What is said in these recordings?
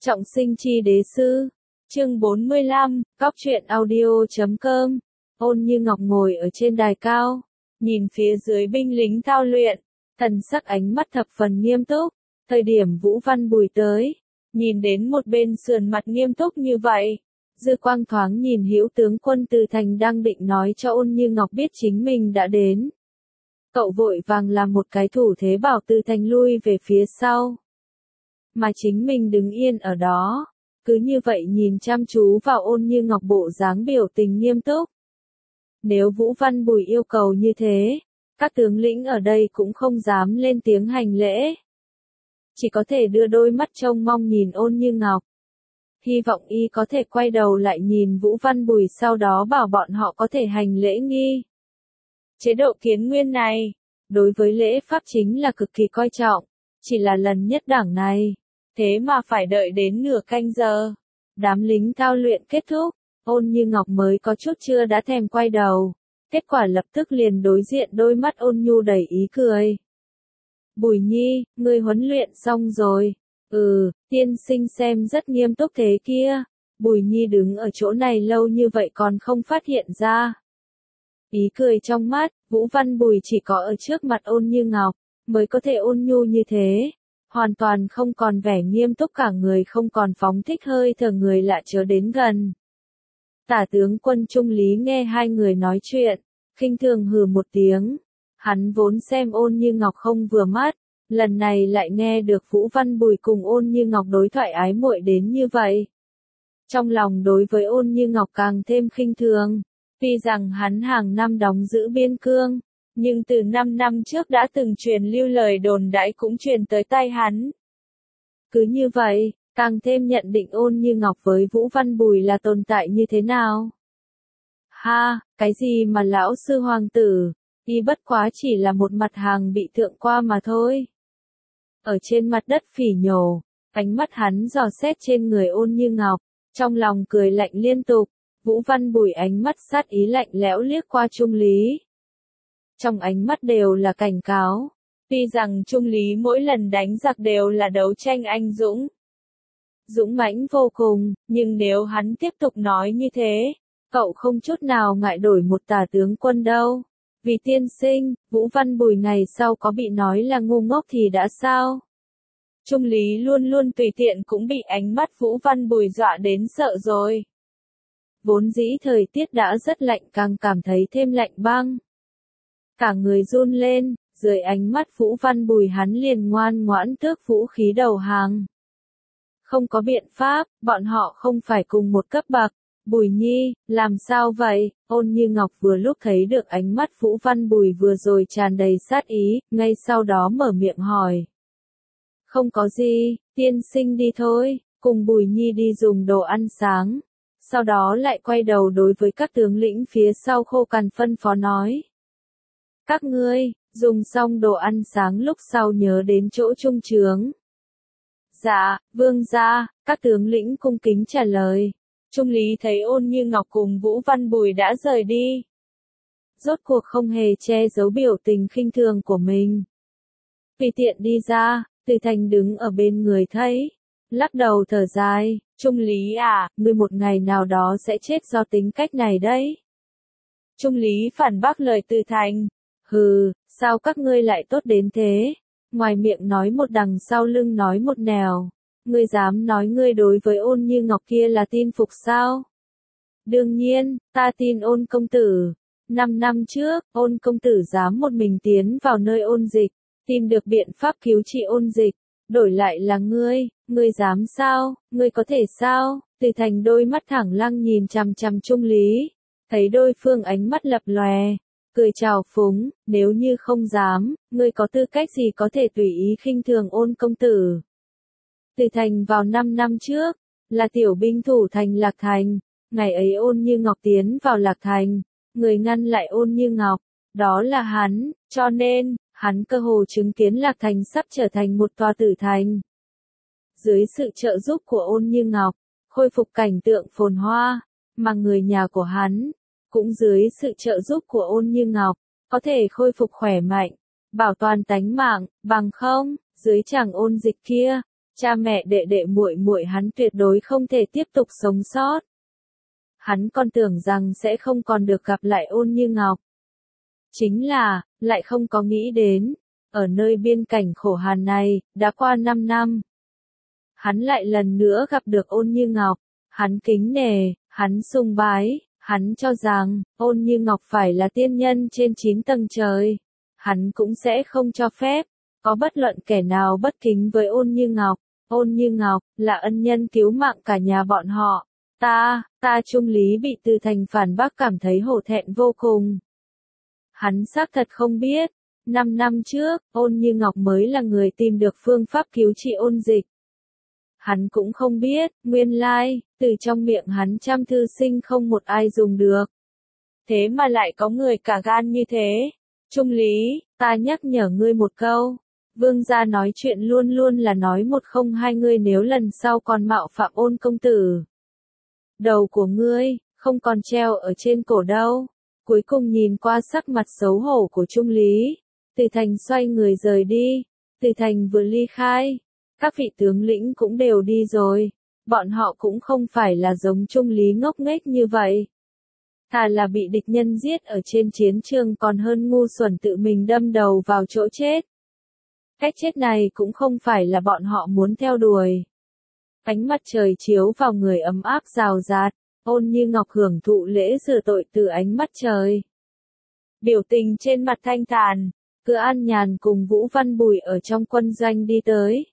Trọng sinh chi đế sư, chương 45, góc truyện audio.com. Ôn Như Ngọc ngồi ở trên đài cao, nhìn phía dưới binh lính thao luyện, thần sắc ánh mắt thập phần nghiêm túc. Thời điểm Vũ Văn Bùi tới, nhìn đến một bên sườn mặt nghiêm túc như vậy, dư quang thoáng nhìn Hữu tướng quân Từ Thành đang định nói cho Ôn Như Ngọc biết chính mình đã đến. Cậu vội vàng làm một cái thủ thế bảo Từ Thành lui về phía sau. Mà chính mình đứng yên ở đó, cứ như vậy nhìn chăm chú vào Ôn Như Ngọc bộ dáng biểu tình nghiêm túc. Nếu Vũ Văn Bùi yêu cầu như thế, các tướng lĩnh ở đây cũng không dám lên tiếng hành lễ. Chỉ có thể đưa đôi mắt trông mong nhìn Ôn Như Ngọc. Hy vọng y có thể quay đầu lại nhìn Vũ Văn Bùi sau đó bảo bọn họ có thể hành lễ nghi. Chế độ Kiến Nguyên này, đối với lễ pháp chính là cực kỳ coi trọng, chỉ là lần nhất đảng này, thế mà phải đợi đến nửa canh giờ. Đám lính thao luyện kết thúc, Ôn Như Ngọc mới có chút chưa đã thèm quay đầu, kết quả lập tức liền đối diện đôi mắt ôn nhu đầy ý cười. Bùi Nhi, ngươi huấn luyện xong rồi. Tiên sinh xem rất nghiêm túc thế kia. Bùi Nhi đứng ở chỗ này lâu như vậy còn không phát hiện ra. Ý cười trong mắt, Vũ Văn Bùi chỉ có ở trước mặt Ôn Như Ngọc, mới có thể ôn nhu như thế. Hoàn toàn không còn vẻ nghiêm túc, cả người không còn phóng thích hơi thở người lạ chớ đến gần. Tả tướng quân Trung Lý nghe hai người nói chuyện, khinh thường hừ một tiếng. Hắn vốn xem Ôn Như Ngọc không vừa mắt, lần này lại nghe được Vũ Văn Bùi cùng Ôn Như Ngọc đối thoại ái muội đến như vậy. Trong lòng đối với Ôn Như Ngọc càng thêm khinh thường, tuy rằng hắn hàng năm đóng giữ biên cương, nhưng từ 5 năm trước đã từng truyền lưu lời đồn đãi cũng truyền tới tai hắn. Cứ như vậy, càng thêm nhận định Ôn Như Ngọc với Vũ Văn Bùi là tồn tại như thế nào. Ha, cái gì mà lão sư hoàng tử, y bất quá chỉ là một mặt hàng bị thượng qua mà thôi. Ở trên mặt đất phỉ nhổ, ánh mắt hắn dò xét trên người Ôn Như Ngọc, trong lòng cười lạnh liên tục. Vũ Văn Bùi ánh mắt sát ý lạnh lẽo liếc qua Trung Lý. Trong ánh mắt đều là cảnh cáo, tuy rằng Trung Lý mỗi lần đánh giặc đều là đấu tranh anh dũng, dũng mãnh vô cùng, nhưng nếu hắn tiếp tục nói như thế, cậu không chút nào ngại đổi một tả tướng quân đâu. Vì tiên sinh, Vũ Văn Bùi ngày sau có bị nói là ngu ngốc thì đã sao? Trung Lý luôn luôn tùy tiện cũng bị ánh mắt Vũ Văn Bùi dọa đến sợ rồi. Vốn dĩ thời tiết đã rất lạnh càng cảm thấy thêm lạnh băng. Cả người run lên, dưới ánh mắt Vũ Văn Bùi hắn liền ngoan ngoãn tước vũ khí đầu hàng. Không có biện pháp, bọn họ không phải cùng một cấp bậc. Bùi Nhi, làm sao vậy? Ôn Như Ngọc vừa lúc thấy được ánh mắt Vũ Văn Bùi vừa rồi tràn đầy sát ý, ngay sau đó mở miệng hỏi. Không có gì, tiên sinh đi thôi, cùng Bùi Nhi đi dùng đồ ăn sáng. Sau đó lại quay đầu đối với các tướng lĩnh phía sau khô cằn phân phó nói. Các ngươi, dùng xong đồ ăn sáng lúc sau nhớ đến chỗ trung trướng. Dạ, vương gia, các tướng lĩnh cung kính trả lời. Trung Lý thấy Ôn Như Ngọc cùng Vũ Văn Bùi đã rời đi. Rốt cuộc không hề che giấu biểu tình khinh thường của mình. Tùy tiện đi ra, Từ Thành đứng ở bên người thấy. Lắc đầu thở dài, Trung Lý à, ngươi một ngày nào đó sẽ chết do tính cách này đấy. Trung Lý phản bác lời Từ Thành. Hừ, sao các ngươi lại tốt đến thế? Ngoài miệng nói một đằng sau lưng nói một nẻo. Ngươi dám nói ngươi đối với Ôn Như Ngọc kia là tin phục sao? Đương nhiên, ta tin Ôn công tử. 5 năm trước, Ôn công tử dám một mình tiến vào nơi ôn dịch, tìm được biện pháp cứu trị ôn dịch. Đổi lại là ngươi dám sao, ngươi có thể sao? Từ Thành đôi mắt thẳng lăng nhìn chằm chằm Trung Lý, thấy đối phương ánh mắt lập lòe, cười chào phúng, nếu như không dám, ngươi có tư cách gì có thể tùy ý khinh thường Ôn công tử? Từ Thành vào 5 năm trước, là tiểu binh thủ thành Lạc Thành, ngày ấy Ôn Như Ngọc tiến vào Lạc Thành, người ngăn lại Ôn Như Ngọc, đó là hắn, cho nên, hắn cơ hồ chứng kiến Lạc Thành sắp trở thành một tòa tử thành. Dưới sự trợ giúp của Ôn Như Ngọc, khôi phục cảnh tượng phồn hoa, mà người nhà của hắn, cũng dưới sự trợ giúp của Ôn Như Ngọc, có thể khôi phục khỏe mạnh, bảo toàn tánh mạng, bằng không, dưới tràng ôn dịch kia, cha mẹ đệ đệ muội muội hắn tuyệt đối không thể tiếp tục sống sót. Hắn còn tưởng rằng sẽ không còn được gặp lại Ôn Như Ngọc. Chính là, lại không có nghĩ đến, ở nơi biên cảnh khổ hàn này, đã qua 5 năm. Hắn lại lần nữa gặp được Ôn Như Ngọc, hắn kính nể, hắn sùng bái, hắn cho rằng, Ôn Như Ngọc phải là tiên nhân trên 9 tầng trời. Hắn cũng sẽ không cho phép, có bất luận kẻ nào bất kính với Ôn Như Ngọc. Ôn Như Ngọc, là ân nhân cứu mạng cả nhà bọn họ. Ta Trung Lý bị Từ Thành phản bác cảm thấy hổ thẹn vô cùng. Hắn xác thật không biết, 5 năm trước, Ôn Như Ngọc mới là người tìm được phương pháp cứu trị Ôn Dịch. Hắn cũng không biết, nguyên lai, từ trong miệng hắn trăm thư sinh không một ai dùng được. Thế mà lại có người cả gan như thế. Trung Lý, ta nhắc nhở ngươi một câu. Vương gia nói chuyện luôn luôn là nói một không hai, ngươi nếu lần sau còn mạo phạm Ôn công tử. Đầu của ngươi, không còn treo ở trên cổ đâu. Cuối cùng nhìn qua sắc mặt xấu hổ của Trung Lý, Từ Thành xoay người rời đi. Từ Thành vừa ly khai, các vị tướng lĩnh cũng đều đi rồi. Bọn họ cũng không phải là giống Trung Lý ngốc nghếch như vậy. Thà là bị địch nhân giết ở trên chiến trường còn hơn ngu xuẩn tự mình đâm đầu vào chỗ chết. Cách chết này cũng không phải là bọn họ muốn theo đuổi. Ánh mặt trời chiếu vào người ấm áp rào rạt, Ôn Như Ngọc hưởng thụ lễ rửa tội từ ánh mắt trời. Biểu tình trên mặt thanh thản, cứ an nhàn cùng Vũ Văn Bùi ở trong quân doanh đi tới.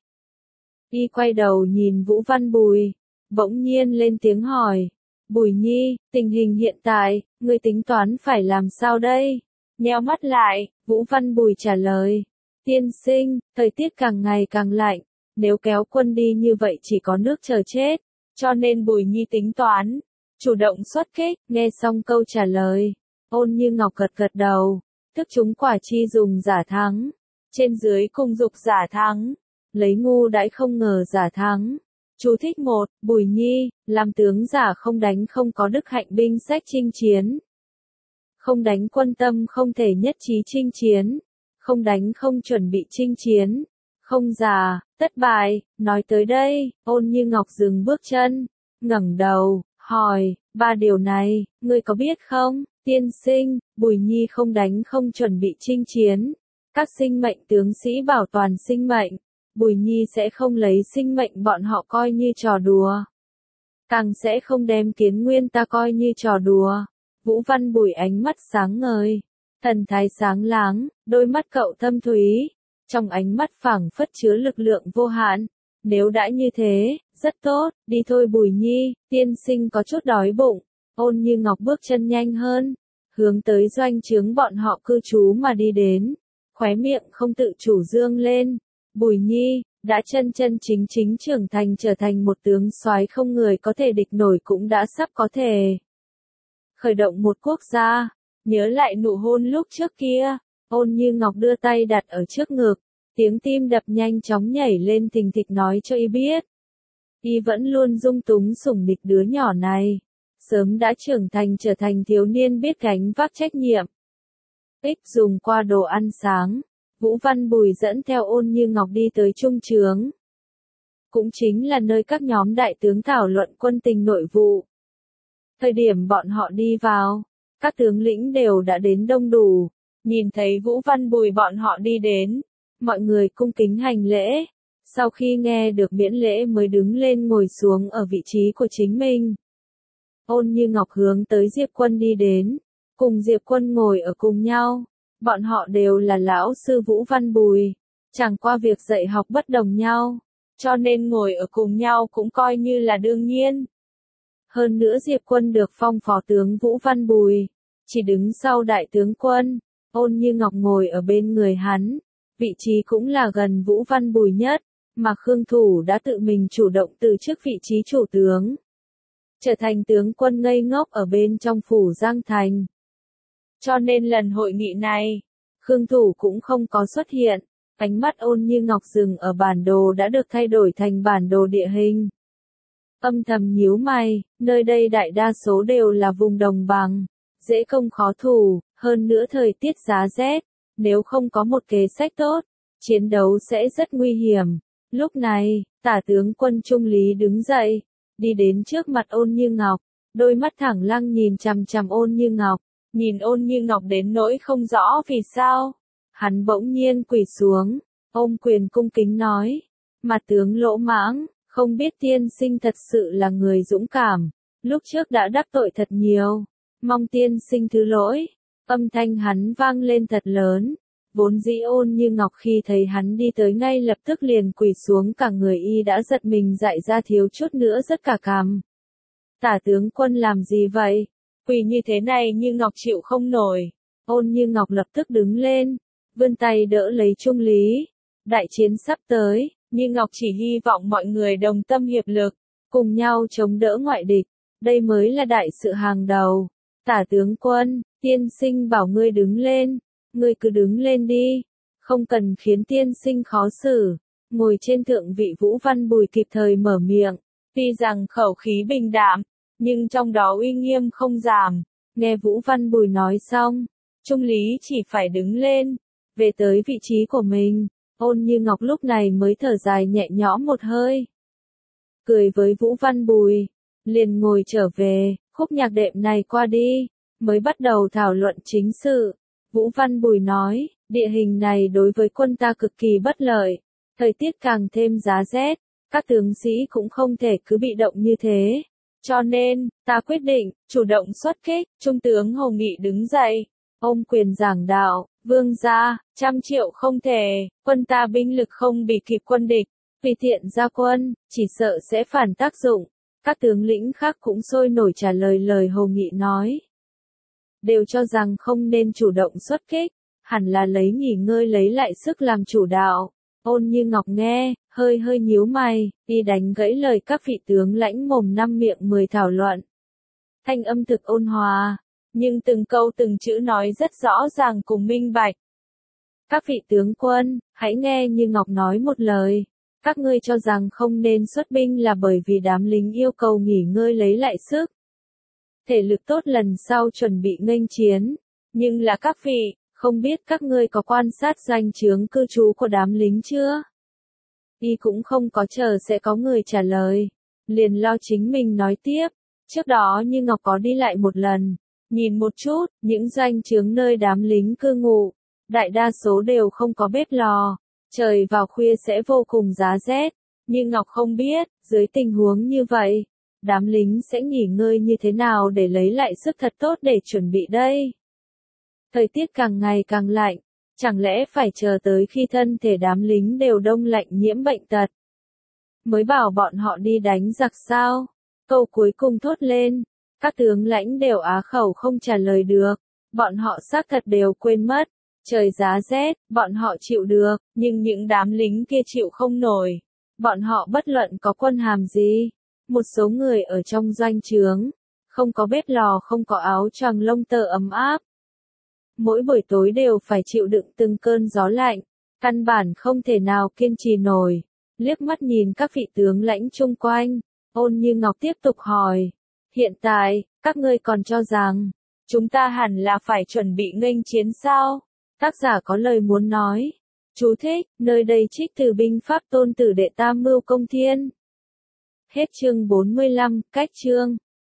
Y quay đầu nhìn Vũ Văn Bùi, bỗng nhiên lên tiếng hỏi. Bùi Nhi, tình hình hiện tại, ngươi tính toán phải làm sao đây? Nheo mắt lại, Vũ Văn Bùi trả lời. Tiên sinh, thời tiết càng ngày càng lạnh, nếu kéo quân đi như vậy chỉ có nước chờ chết, cho nên Bùi Nhi tính toán, chủ động xuất kích. Nghe xong câu trả lời, Ôn Như Ngọc gật gật đầu, thức chúng quả chi dùng giả thắng, trên dưới cùng dục giả thắng, lấy ngu đãi không ngờ giả thắng. Chú thích 1, Bùi Nhi, làm tướng giả không đánh không có đức hạnh binh sách chinh chiến. Không đánh quân tâm không thể nhất trí chinh chiến. Không đánh không chuẩn bị chinh chiến. Không già, tất bại. Nói tới đây, Ôn Như Ngọc dừng bước chân, ngẩng đầu, hỏi, 3 điều này, ngươi có biết không? Tiên sinh, Bùi Nhi không đánh không chuẩn bị chinh chiến. Các sinh mệnh tướng sĩ bảo toàn sinh mệnh. Bùi Nhi sẽ không lấy sinh mệnh bọn họ coi như trò đùa. Càng sẽ không đem Kiến Nguyên ta coi như trò đùa. Vũ Văn Bùi ánh mắt sáng ngời, thần thái sáng láng, đôi mắt cậu thâm thúy, trong ánh mắt phảng phất chứa lực lượng vô hạn. Nếu đã như thế, rất tốt, đi thôi Bùi Nhi, tiên sinh có chút đói bụng. Ôn Như Ngọc bước chân nhanh hơn, hướng tới doanh trướng bọn họ cư trú mà đi đến, khóe miệng không tự chủ dương lên. Bùi Nhi, đã chân chân chính chính trưởng thành trở thành một tướng soái không người có thể địch nổi cũng đã sắp có thể khởi động một quốc gia. Nhớ lại nụ hôn lúc trước kia, Ôn Như Ngọc đưa tay đặt ở trước ngực, tiếng tim đập nhanh chóng nhảy lên thình thịch nói cho y biết. Y vẫn luôn dung túng sủng nịch đứa nhỏ này, sớm đã trưởng thành trở thành thiếu niên biết gánh vác trách nhiệm. Ít dùng qua đồ ăn sáng, Vũ Văn Bùi dẫn theo Ôn Như Ngọc đi tới trung trướng. Cũng chính là nơi các nhóm đại tướng thảo luận quân tình nội vụ. Thời điểm bọn họ đi vào, các tướng lĩnh đều đã đến đông đủ, nhìn thấy Vũ Văn Bùi bọn họ đi đến, mọi người cung kính hành lễ, sau khi nghe được miễn lễ mới đứng lên ngồi xuống ở vị trí của chính mình. Ôn Như Ngọc hướng tới Diệp Quân đi đến, cùng Diệp Quân ngồi ở cùng nhau, bọn họ đều là lão sư Vũ Văn Bùi, chẳng qua việc dạy học bất đồng nhau, cho nên ngồi ở cùng nhau cũng coi như là đương nhiên. Hơn nữa Diệp Quân được phong phó tướng Vũ Văn Bùi, chỉ đứng sau đại tướng quân. Ôn Như Ngọc ngồi ở bên người hắn, vị trí cũng là gần Vũ Văn Bùi nhất, mà Khương Thủ đã tự mình chủ động từ chức vị trí chủ tướng, trở thành tướng quân ngây ngốc ở bên trong phủ Giang Thành. Cho nên lần hội nghị này, Khương Thủ cũng không có xuất hiện. Ánh mắt Ôn Như Ngọc dừng ở bản đồ đã được thay đổi thành bản đồ địa hình. Âm thầm nhíu mày, nơi đây đại đa số đều là vùng đồng bằng, dễ công khó thủ, hơn nữa thời tiết giá rét, nếu không có một kế sách tốt, chiến đấu sẽ rất nguy hiểm. Lúc này, Tả tướng quân Trung Lý đứng dậy, đi đến trước mặt Ôn Như Ngọc, đôi mắt thẳng lăng nhìn chằm chằm Ôn Như Ngọc, nhìn Ôn Như Ngọc đến nỗi không rõ vì sao. Hắn bỗng nhiên quỳ xuống, ôm quyền cung kính nói, mặt tướng Lỗ Mãng, không biết tiên sinh thật sự là người dũng cảm, lúc trước đã đắc tội thật nhiều, mong tiên sinh thứ lỗi. Âm thanh hắn vang lên thật lớn, vốn dĩ Ôn Như Ngọc khi thấy hắn đi tới ngay lập tức liền quỳ xuống, cả người y đã giật mình dại ra thiếu chút nữa rất cả cằm. Tả tướng quân làm gì vậy? Quỳ như thế này Như Ngọc chịu không nổi. Ôn Như Ngọc lập tức đứng lên, vươn tay đỡ lấy Trung Lý. Đại chiến sắp tới, Như Ngọc chỉ hy vọng mọi người đồng tâm hiệp lực, cùng nhau chống đỡ ngoại địch. Đây mới là đại sự hàng đầu. Tả tướng quân, tiên sinh bảo ngươi đứng lên, ngươi cứ đứng lên đi, không cần khiến tiên sinh khó xử. Ngồi trên thượng vị Vũ Văn Bùi kịp thời mở miệng, tuy rằng khẩu khí bình đạm, nhưng trong đó uy nghiêm không giảm. Nghe Vũ Văn Bùi nói xong, Trung Lý chỉ phải đứng lên, về tới vị trí của mình. Ôn Như Ngọc lúc này mới thở dài nhẹ nhõm một hơi, cười với Vũ Văn Bùi, liền ngồi trở về. Khúc nhạc đệm này qua đi, mới bắt đầu thảo luận chính sự. Vũ Văn Bùi nói, địa hình này đối với quân ta cực kỳ bất lợi, thời tiết càng thêm giá rét, các tướng sĩ cũng không thể cứ bị động như thế. Cho nên, ta quyết định, chủ động xuất kích. Trung tướng Hồ Nghị đứng dậy, ôm quyền giảng đạo, vương gia, 100 triệu không thể, quân ta binh lực không bị kịp quân địch, tùy tiện ra quân, chỉ sợ sẽ phản tác dụng. Các tướng lĩnh khác cũng sôi nổi trả lời lời Hồ Nghị nói. Đều cho rằng không nên chủ động xuất kích, hẳn là lấy nghỉ ngơi lấy lại sức làm chủ đạo. Ôn Như Ngọc nghe, hơi nhíu mày, đi đánh gãy lời các vị tướng lãnh mồm năm miệng 10 thảo luận. Thanh âm thực ôn hòa, nhưng từng câu từng chữ nói rất rõ ràng cùng minh bạch. Các vị tướng quân, hãy nghe Như Ngọc nói một lời. Các ngươi cho rằng không nên xuất binh là bởi vì đám lính yêu cầu nghỉ ngơi lấy lại sức, thể lực tốt lần sau chuẩn bị nghênh chiến. Nhưng là các vị, không biết các ngươi có quan sát doanh trướng cư trú của đám lính chưa? Y cũng không có chờ sẽ có người trả lời, liền lo chính mình nói tiếp. Trước đó Như Ngọc có đi lại một lần, nhìn một chút, những doanh trướng nơi đám lính cư ngụ, đại đa số đều không có bếp lò, trời vào khuya sẽ vô cùng giá rét. Như Ngọc không biết, dưới tình huống như vậy, đám lính sẽ nghỉ ngơi như thế nào để lấy lại sức thật tốt để chuẩn bị đây. Thời tiết càng ngày càng lạnh, chẳng lẽ phải chờ tới khi thân thể đám lính đều đông lạnh nhiễm bệnh tật, mới bảo bọn họ đi đánh giặc sao? Câu cuối cùng thốt lên, các tướng lãnh đều á khẩu không trả lời được, bọn họ xác thật đều quên mất. Trời giá rét, bọn họ chịu được, nhưng những đám lính kia chịu không nổi. Bọn họ bất luận có quân hàm gì, một số người ở trong doanh trướng, không có bếp lò, không có áo choàng lông tơ ấm áp. Mỗi buổi tối đều phải chịu đựng từng cơn gió lạnh, căn bản không thể nào kiên trì nổi. Liếc mắt nhìn các vị tướng lãnh chung quanh, Ôn Như Ngọc tiếp tục hỏi, hiện tại, các ngươi còn cho rằng, chúng ta hẳn là phải chuẩn bị nghênh chiến sao? Tác giả có lời muốn nói. Chú thích, nơi đây trích từ binh pháp Tôn Tử Đệ Tam Mưu Công Thiên. Hết chương 45, cách chương.